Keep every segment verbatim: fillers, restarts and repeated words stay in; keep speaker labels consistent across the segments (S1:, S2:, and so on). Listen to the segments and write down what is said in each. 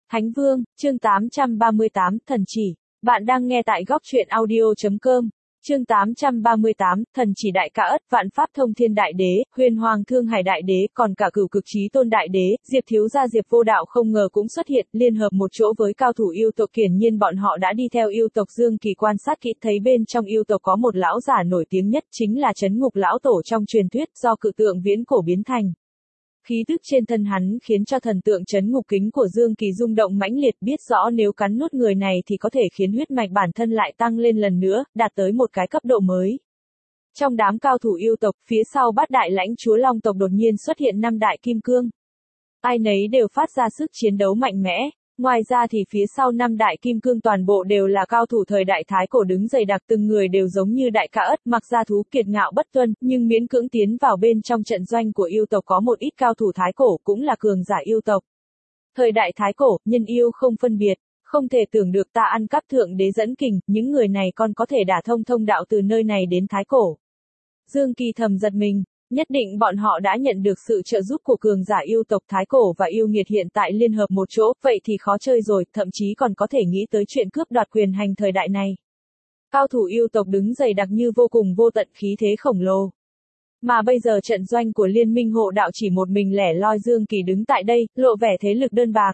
S1: Thánh Vương, chương tám trăm ba mươi tám, Thần Chỉ. Bạn đang nghe tại góc truyện audio.com. Chương tám trăm ba mươi tám, Thần Chỉ Đại Ca Ất, Vạn Pháp Thông Thiên Đại Đế, Huyền Hoàng Thương Hải Đại Đế, còn cả Cửu Cực Chí Tôn Đại Đế, Diệp thiếu gia Diệp Vô Đạo không ngờ cũng xuất hiện, liên hợp một chỗ với cao thủ yêu tộc. Hiển nhiên bọn họ đã đi theo yêu tộc. Dương Kỳ quan sát kỹ thấy bên trong yêu tộc có một lão giả nổi tiếng nhất, chính là Trấn Ngục lão tổ trong truyền thuyết, do cự tượng viễn cổ biến thành. Khí tức trên thân hắn khiến cho thần tượng Trấn Ngục Kính của Dương Kỳ rung động mãnh liệt, biết rõ nếu cắn nuốt người này thì có thể khiến huyết mạch bản thân lại tăng lên lần nữa, đạt tới một cái cấp độ mới. Trong đám cao thủ yêu tộc, phía sau Bát Đại Lãnh Chúa Long tộc đột nhiên xuất hiện năm đại kim cương. Ai nấy đều phát ra sức chiến đấu mạnh mẽ. Ngoài ra thì phía sau năm đại kim cương toàn bộ đều là cao thủ thời đại Thái Cổ đứng dày đặc, từng người đều giống như Đại Ca Ất, mặc ra thú kiệt ngạo bất tuân, nhưng miễn cưỡng tiến vào bên trong trận doanh của yêu tộc. Có một ít cao thủ Thái Cổ cũng là cường giả yêu tộc. Thời đại Thái Cổ, nhân yêu không phân biệt, không thể tưởng được ta ăn cắp thượng đế dẫn kình, những người này còn có thể đả thông thông đạo từ nơi này đến Thái Cổ. Dương Kỳ thầm giật mình. Nhất định bọn họ đã nhận được sự trợ giúp của cường giả yêu tộc Thái Cổ và yêu nghiệt hiện tại liên hợp một chỗ, vậy thì khó chơi rồi, thậm chí còn có thể nghĩ tới chuyện cướp đoạt quyền hành thời đại này. Cao thủ yêu tộc đứng dày đặc như vô cùng vô tận khí thế khổng lồ. Mà bây giờ trận doanh của Liên minh hộ đạo chỉ một mình lẻ loi Dương Kỳ đứng tại đây, lộ vẻ thế lực đơn bạc.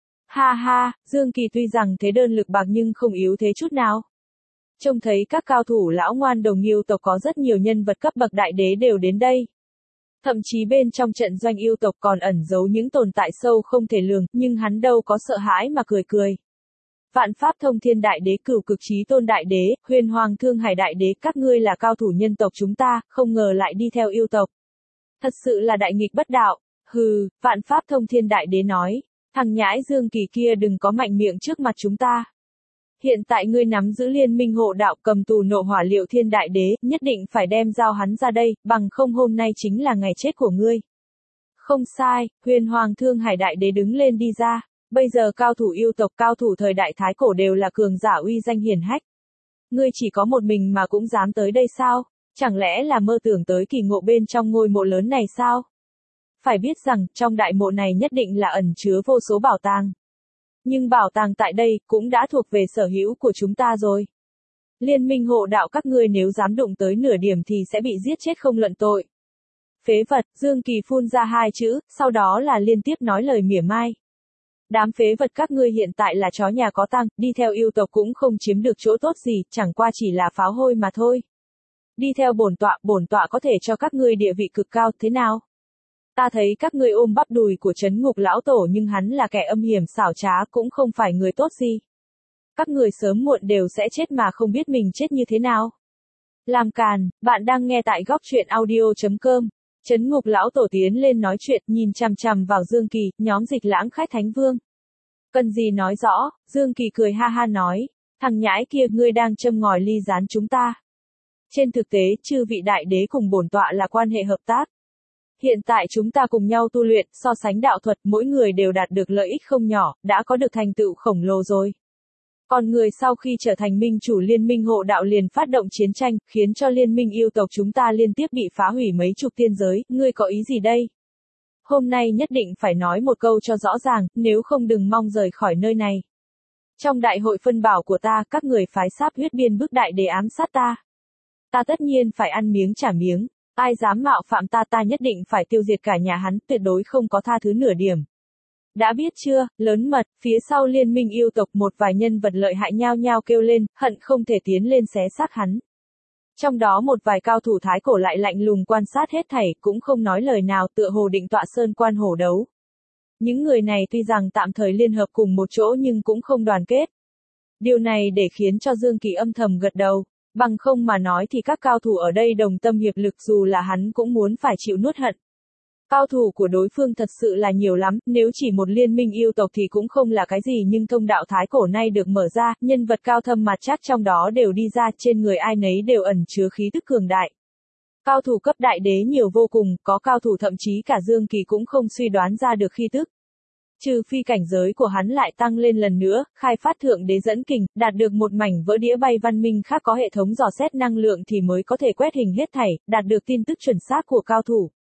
S1: Ha ha, Dương Kỳ tuy rằng thế đơn lực bạc nhưng không yếu thế chút nào. Trông thấy các cao thủ lão ngoan đồng yêu tộc có rất nhiều nhân vật cấp bậc đại đế đều đến đây. Thậm chí bên trong trận doanh yêu tộc còn ẩn giấu những tồn tại sâu không thể lường, nhưng hắn đâu có sợ hãi mà cười cười. Vạn Pháp Thông Thiên Đại Đế, Cửu Cực Chí Tôn Đại Đế, Huyền Hoàng Thương Hải Đại Đế, các ngươi là cao thủ nhân tộc chúng ta, không ngờ lại đi theo yêu tộc. Thật sự là đại nghịch bất đạo. Hừ, Vạn Pháp Thông Thiên Đại Đế nói, thằng nhãi Dương Kỳ kia đừng có mạnh miệng trước mặt chúng ta. Hiện tại ngươi nắm giữ Liên minh hộ đạo, cầm tù nộ hỏa Liệu Thiên Đại Đế, nhất định phải đem giao hắn ra đây, bằng không hôm nay chính là ngày chết của ngươi. Không sai, Huyền Hoàng Thương Hải Đại Đế đứng lên đi ra. Bây giờ cao thủ yêu tộc, cao thủ thời đại Thái Cổ đều là cường giả uy danh hiển hách. Ngươi chỉ có một mình mà cũng dám tới đây sao? Chẳng lẽ là mơ tưởng tới kỳ ngộ bên trong ngôi mộ lớn này sao? Phải biết rằng, trong đại mộ này nhất định là ẩn chứa vô số bảo tàng. Nhưng bảo tàng tại đây cũng đã thuộc về sở hữu của chúng ta rồi. Liên minh hộ đạo các ngươi nếu dám đụng tới nửa điểm thì sẽ bị giết chết không luận tội. Phế vật, Dương Kỳ phun ra hai chữ, sau đó là liên tiếp nói lời mỉa mai. Đám phế vật các ngươi hiện tại là chó nhà có tang, đi theo yêu tộc cũng không chiếm được chỗ tốt gì, chẳng qua chỉ là pháo hôi mà thôi. Đi theo bổn tọa, bổn tọa có thể cho các ngươi địa vị cực cao, thế nào? Ta thấy các ngươi ôm bắp đùi của Trấn Ngục lão tổ nhưng hắn là kẻ âm hiểm xảo trá, cũng không phải người tốt gì. Các người sớm muộn đều sẽ chết mà không biết mình chết như thế nào. Làm càn, bạn đang nghe tại góc truyện audio.com. Trấn Ngục lão tổ tiến lên nói chuyện, nhìn chằm chằm vào Dương Kỳ, nhóm Dịch Lãng Khách Thánh Vương. Cần gì nói rõ, Dương Kỳ cười ha ha nói, thằng nhãi kia ngươi đang châm ngòi ly gián chúng ta. Trên thực tế, chư vị đại đế cùng bổn tọa là quan hệ hợp tác. Hiện tại chúng ta cùng nhau tu luyện, so sánh đạo thuật, mỗi người đều đạt được lợi ích không nhỏ, đã có được thành tựu khổng lồ rồi. Còn người sau khi trở thành minh chủ Liên minh hộ đạo liền phát động chiến tranh, khiến cho Liên minh yêu tộc chúng ta liên tiếp bị phá hủy mấy chục tiên giới, ngươi có ý gì đây? Hôm nay nhất định phải nói một câu cho rõ ràng, nếu không đừng mong rời khỏi nơi này. Trong đại hội phân bảo của ta, các người phái sáp huyết biên bức đại để ám sát ta. Ta tất nhiên phải ăn miếng trả miếng. Ai dám mạo phạm ta ta nhất định phải tiêu diệt cả nhà hắn, tuyệt đối không có tha thứ nửa điểm. Đã biết chưa, lớn mật, phía sau Liên minh yêu tộc một vài nhân vật lợi hại nhao nhao kêu lên, hận không thể tiến lên xé xác hắn. Trong đó một vài cao thủ Thái Cổ lại lạnh lùng quan sát hết thảy, cũng không nói lời nào, tựa hồ định tọa sơn quan hổ đấu. Những người này tuy rằng tạm thời liên hợp cùng một chỗ nhưng cũng không đoàn kết. Điều này để khiến cho Dương Kỳ âm thầm gật đầu. Bằng không mà nói thì các cao thủ ở đây đồng tâm hiệp lực dù là hắn cũng muốn phải chịu nuốt hận. Cao thủ của đối phương thật sự là nhiều lắm, nếu chỉ một liên minh yêu tộc thì cũng không là cái gì nhưng thông đạo Thái Cổ nay được mở ra, nhân vật cao thâm mặt chắc trong đó đều đi ra, trên người ai nấy đều ẩn chứa khí tức cường đại. Cao thủ cấp đại đế nhiều vô cùng, có cao thủ thậm chí cả Dương Kỳ cũng không suy đoán ra được khí tức. Trừ phi cảnh giới của hắn lại tăng lên lần nữa, khai phát thượng đế dẫn kình, đạt được một mảnh vỡ đĩa bay văn minh khác có hệ thống dò xét năng lượng thì mới có thể quét hình hết thảy, đạt được tin tức chuẩn xác của cao thủ.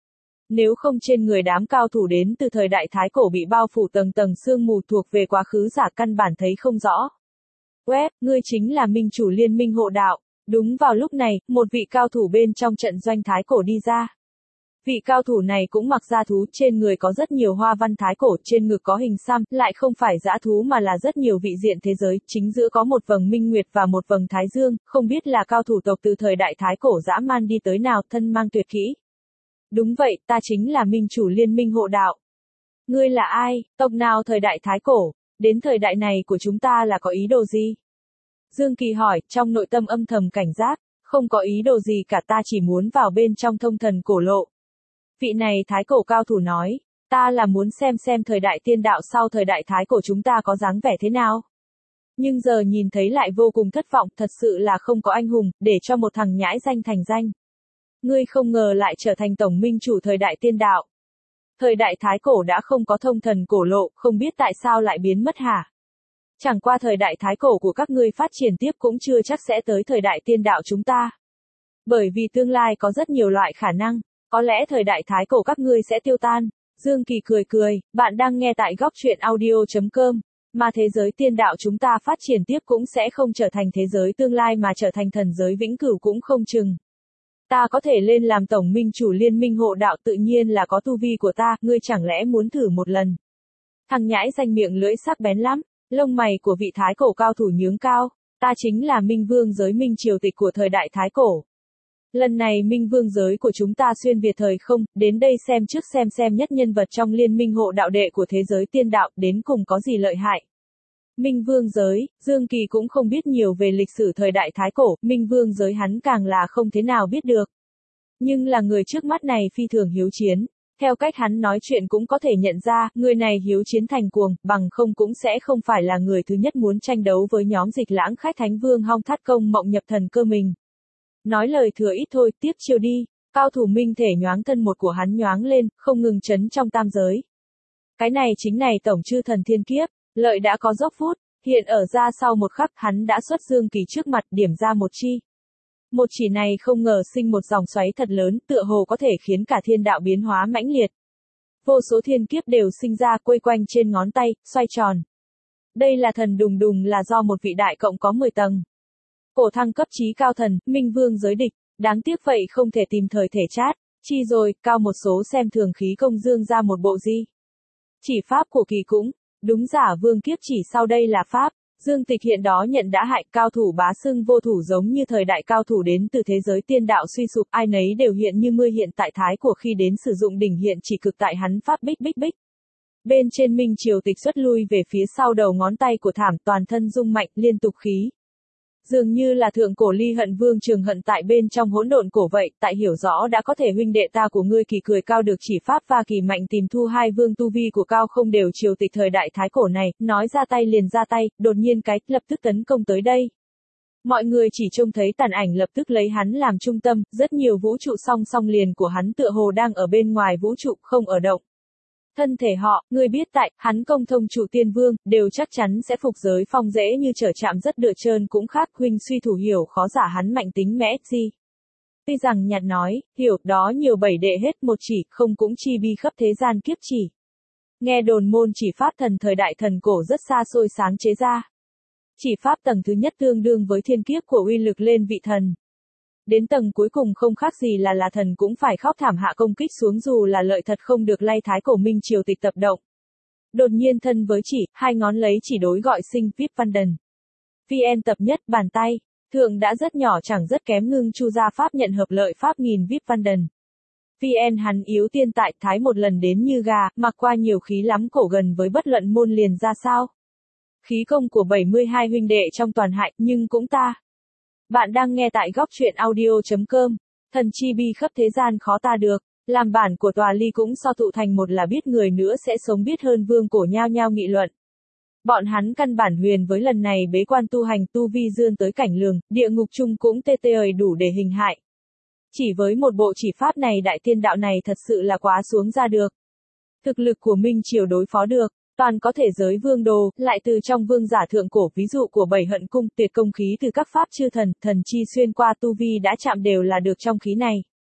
S1: nếu không trên người đám cao thủ đến từ thời đại Thái Cổ bị bao phủ tầng tầng sương mù thuộc về quá khứ giả căn bản thấy không rõ. Web, ngươi chính là minh chủ liên minh hộ đạo. Đúng vào lúc này, một vị cao thủ bên trong trận doanh Thái Cổ đi ra. Vị cao thủ này cũng mặc da thú, trên người có rất nhiều hoa văn Thái Cổ, trên ngực có hình xăm, lại không phải dã thú mà là rất nhiều vị diện thế giới, chính giữa có một vầng minh nguyệt và một vầng thái dương, không biết là cao thủ tộc từ thời đại Thái Cổ dã man đi tới nào, thân mang tuyệt kỹ. Đúng vậy, ta chính là minh chủ liên minh hộ đạo. Ngươi là ai, tộc nào thời đại Thái Cổ, đến thời đại này của chúng ta là có ý đồ gì? Dương Kỳ hỏi, trong nội tâm âm thầm cảnh giác, không có ý đồ gì cả, ta chỉ muốn vào bên trong thông thần cổ lộ. Vị này Thái Cổ cao thủ nói, ta là muốn xem xem thời đại tiên đạo sau thời đại Thái Cổ chúng ta có dáng vẻ thế nào. Nhưng giờ nhìn thấy lại vô cùng thất vọng, thật sự là không có anh hùng, để cho một thằng nhãi danh thành danh. Ngươi không ngờ lại trở thành tổng minh chủ thời đại tiên đạo. Thời đại Thái Cổ đã không có thông thần cổ lộ, không biết tại sao lại biến mất hả? Chẳng qua thời đại Thái Cổ của các ngươi phát triển tiếp cũng chưa chắc sẽ tới thời đại tiên đạo chúng ta. Bởi vì tương lai có rất nhiều loại khả năng, có lẽ thời đại Thái Cổ các ngươi sẽ tiêu tan. Dương Kỳ cười cười, bạn đang nghe tại góc truyện audio chấm com, mà thế giới tiên đạo chúng ta phát triển tiếp cũng sẽ không trở thành thế giới tương lai mà trở thành thần giới vĩnh cửu cũng không chừng. Ta có thể lên làm tổng minh chủ liên minh hộ đạo tự nhiên là có tu vi của ta, ngươi chẳng lẽ muốn thử một lần? Thằng nhãi danh miệng lưỡi sắc bén lắm, lông mày của vị Thái Cổ cao thủ nhướng cao, ta chính là Minh Vương giới Minh Triều Tịch của thời đại Thái Cổ. Lần này Minh Vương giới của chúng ta xuyên Việt thời không, đến đây xem trước xem xem nhất nhân vật trong liên minh hộ đạo đệ của thế giới tiên đạo, đến cùng có gì lợi hại. Minh Vương giới, Dương Kỳ cũng không biết nhiều về lịch sử thời đại Thái Cổ, Minh Vương giới hắn càng là không thế nào biết được. Nhưng là người trước mắt này phi thường hiếu chiến, theo cách hắn nói chuyện cũng có thể nhận ra, người này hiếu chiến thành cuồng, bằng không cũng sẽ không phải là người thứ nhất muốn tranh đấu với nhóm Dịch Lãng khách Thánh Vương Hong Thát Công Mộng Nhập Thần Cơ mình. Nói lời thừa ít thôi, tiếp chiêu đi, cao thủ minh thể nhoáng thân một của hắn nhoáng lên, không ngừng chấn trong tam giới. Cái này chính này tổng chư thần thiên kiếp, lợi đã có dốc phút, hiện ở ra sau một khắc hắn đã xuất Dương Kỳ trước mặt điểm ra một chi. Một chỉ này không ngờ sinh một dòng xoáy thật lớn, tựa hồ có thể khiến cả thiên đạo biến hóa mãnh liệt. Vô số thiên kiếp đều sinh ra quây quanh trên ngón tay, xoay tròn. Đây là thần đùng đùng là do một vị đại cộng có mười tầng. Cổ thăng cấp chí cao thần, Minh Vương giới địch, đáng tiếc vậy không thể tìm thời thể chát, chi rồi, cao một số xem thường khí công dương ra một bộ gì. Chỉ pháp của kỳ cũng, đúng giả vương kiếp chỉ sau đây là pháp. Dương Tịch hiện đó nhận đã hại, cao thủ bá xưng vô thủ giống như thời đại cao thủ đến từ thế giới tiên đạo suy sụp, ai nấy đều hiện như mưa hiện tại thái của khi đến sử dụng đỉnh hiện chỉ cực tại hắn pháp bích bích bích. Bên trên Minh Triều Tịch xuất lui về phía sau đầu ngón tay của thảm, toàn thân rung mạnh, liên tục khí. Dường như là thượng cổ ly hận vương trường hận tại bên trong hỗn độn cổ vậy, tại hiểu rõ đã có thể huynh đệ ta của ngươi kỳ cười cao được chỉ pháp và kỳ mạnh tìm thu hai vương tu vi của cao không đều Triều Tịch thời đại thái cổ này, nói ra tay liền ra tay, đột nhiên cái, lập tức tấn công tới đây. Mọi người chỉ trông thấy tàn ảnh lập tức lấy hắn làm trung tâm, rất nhiều vũ trụ song song liền của hắn tựa hồ đang ở bên ngoài vũ trụ, không ở động. Thân thể họ, người biết tại, hắn công thông trụ tiên vương, đều chắc chắn sẽ phục giới phong dễ như trở chạm rất đựa trơn cũng khác, huynh suy thủ hiểu khó giả hắn mạnh tính mẽ, gì. Tuy rằng nhạt nói, hiểu, đó nhiều bảy đệ hết một chỉ, không cũng chi bi khắp thế gian kiếp chỉ. Nghe đồn môn chỉ pháp thần thời đại thần cổ rất xa xôi sáng chế ra. Chỉ pháp tầng thứ nhất tương đương với thiên kiếp của uy lực lên vị thần. Đến tầng cuối cùng không khác gì là là thần cũng phải khóc thảm hạ công kích xuống dù là lợi thật không được lay thái cổ Minh Triều Tịch tập động. Đột nhiên thân với chỉ, hai ngón lấy chỉ đối gọi sinh vip văn đần. vê en tập nhất bàn tay, thượng đã rất nhỏ chẳng rất kém ngưng chu ra pháp nhận hợp lợi pháp nghìn vip văn đần. vê en hắn yếu tiên tại thái một lần đến như gà, mặc qua nhiều khí lắm cổ gần với bất luận môn liền ra sao. Khí công của bảy mươi hai huynh đệ trong toàn hại nhưng cũng ta. Bạn đang nghe tại góc truyện audio chấm com, thần chi bi khắp thế gian khó ta được, làm bản của tòa ly cũng so tụ thành một là biết người nữa sẽ sống biết hơn vương cổ nhao nhao nghị luận. Bọn hắn căn bản huyền với lần này bế quan tu hành tu vi dương tới cảnh lường, địa ngục chung cũng tê tê ời đủ để hình hại. Chỉ với một bộ chỉ pháp này đại tiên đạo này thật sự là quá xuống ra được. Thực lực của Minh Triều đối phó được. Toàn có thể giới vương đồ, lại từ trong vương giả thượng cổ ví dụ của bảy hận cung tuyệt công khí từ các pháp chư thần, thần chi xuyên qua tu vi đã chạm đều là được trong khí này.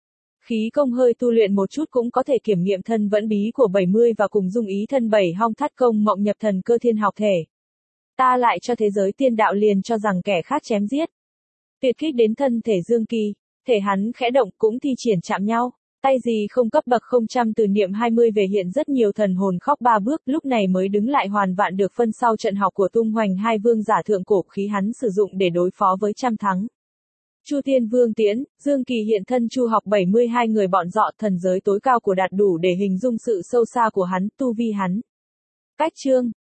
S1: Khí công hơi tu luyện một chút cũng có thể kiểm nghiệm thân vẫn bí của bảy mươi và cùng dung ý thân bảy hong thắt công mộng nhập thần cơ thiên học thể. Ta lại cho thế giới tiên đạo liền cho rằng kẻ khác chém giết. Tuyệt kích đến thân thể Dương Kỳ, thể hắn khẽ động cũng thi triển chạm nhau. Tay gì không cấp bậc không trăm từ niệm hai mươi về hiện rất nhiều thần hồn khóc ba bước, lúc này mới đứng lại hoàn vạn được phân sau trận học của tung hoành hai vương giả thượng cổ khí hắn sử dụng để đối phó với trăm thắng. Chu Tiên Vương Tiễn, Dương Kỳ hiện thân chu học bảy mươi hai người bọn dọ thần giới tối cao của đạt đủ để hình dung sự sâu xa của hắn, tu vi hắn. Cách chương